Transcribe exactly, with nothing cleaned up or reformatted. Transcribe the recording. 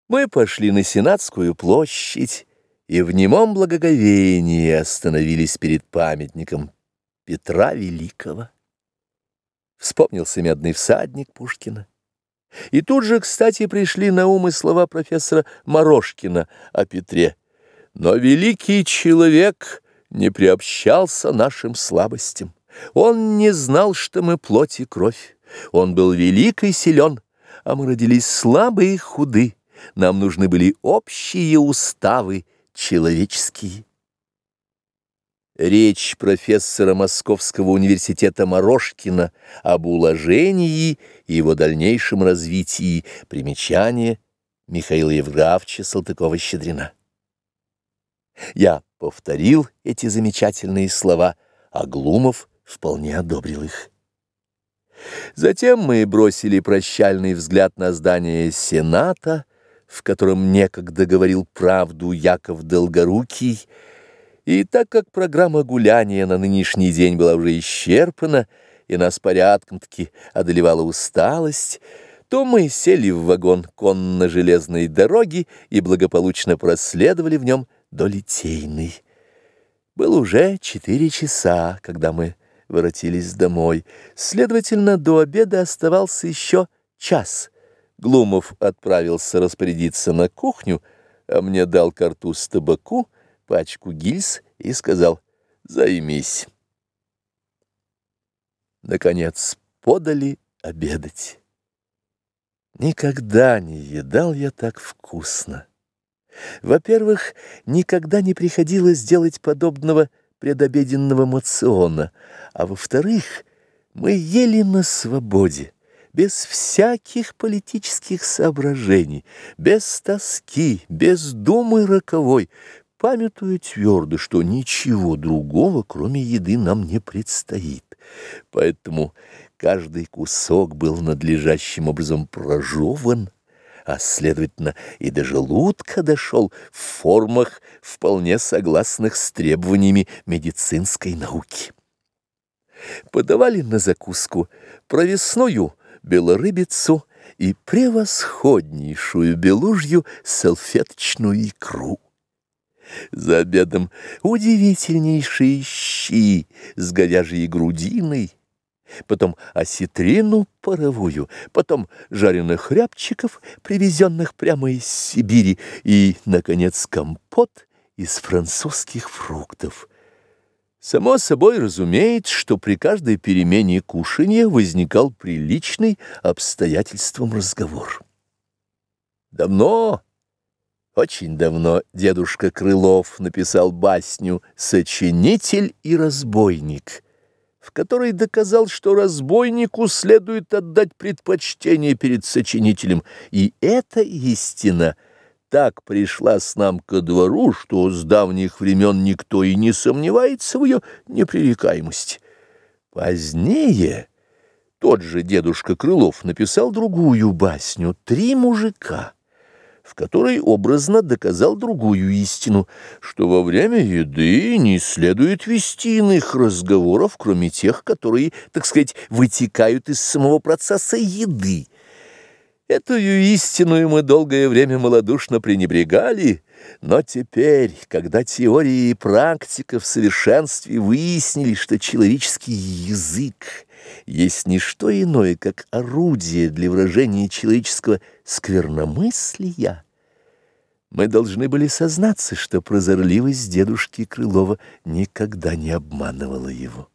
Мы пошли на Сенатскую площадь и в немом благоговении остановились перед памятником Петра Великого. Вспомнился «Медный всадник» Пушкина. И тут же, кстати, пришли на ум и слова профессора Морошкина о Петре. Но великий человек не приобщался нашим слабостям. Он не знал, что мы плоть и кровь. Он был велик и силен, а мы родились слабые и худы. Нам нужны были общие уставы человеческие. Речь профессора Московского университета Морошкина об уложении и его дальнейшем развитии. Примечание Михаила Евграфовича Салтыкова-Щедрина. Я повторил эти замечательные слова, а Глумов вполне одобрил их. Затем мы бросили прощальный взгляд на здание Сената, в котором некогда говорил правду Яков Долгорукий, и так как программа гуляния на нынешний день была уже исчерпана, и нас порядком-таки одолевала усталость, то мы сели в вагон конно-железной дороги и благополучно проследовали в нем до Литейной. Было уже четыре часа, когда мы воротились домой. Следовательно, до обеда оставался еще час. Глумов отправился распорядиться на кухню, а мне дал картуз табаку, пачку гильз и сказал: «Займись». Наконец подали обедать. Никогда не едал я так вкусно. Во-первых, никогда не приходилось делать подобного предобеденного мациона, а во-вторых, мы ели на свободе, без всяких политических соображений, без тоски, без думы роковой, памятуя твердо, что ничего другого, кроме еды, нам не предстоит. Поэтому каждый кусок был надлежащим образом прожеван, а, следовательно, и до желудка дошел в формах, вполне согласных с требованиями медицинской науки. Подавали на закуску провесную белорыбицу и превосходнейшую белужью салфеточную икру. За обедом удивительнейшие щи с говяжьей грудиной, потом осетрину паровую, потом жареных рябчиков, привезенных прямо из Сибири, и, наконец, компот из французских фруктов. Само собой разумеется, что при каждой перемене кушанья возникал приличный обстоятельствам разговор. Давно, очень давно дедушка Крылов написал басню «Сочинитель и разбойник», в которой доказал, что разбойнику следует отдать предпочтение перед сочинителем, и эта истина так пришла с нам ко двору, что с давних времен никто и не сомневается в ее непререкаемости. Позднее тот же дедушка Крылов написал другую басню «Три мужика», в которой образно доказал другую истину, что во время еды не следует вести иных разговоров, кроме тех, которые, так сказать, вытекают из самого процесса еды. Эту истину мы долгое время малодушно пренебрегали, но теперь, когда теория и практика в совершенстве выяснили, что человеческий язык есть не что иное, как орудие для выражения человеческого скверномыслия, мы должны были сознаться, что прозорливость дедушки Крылова никогда не обманывала его.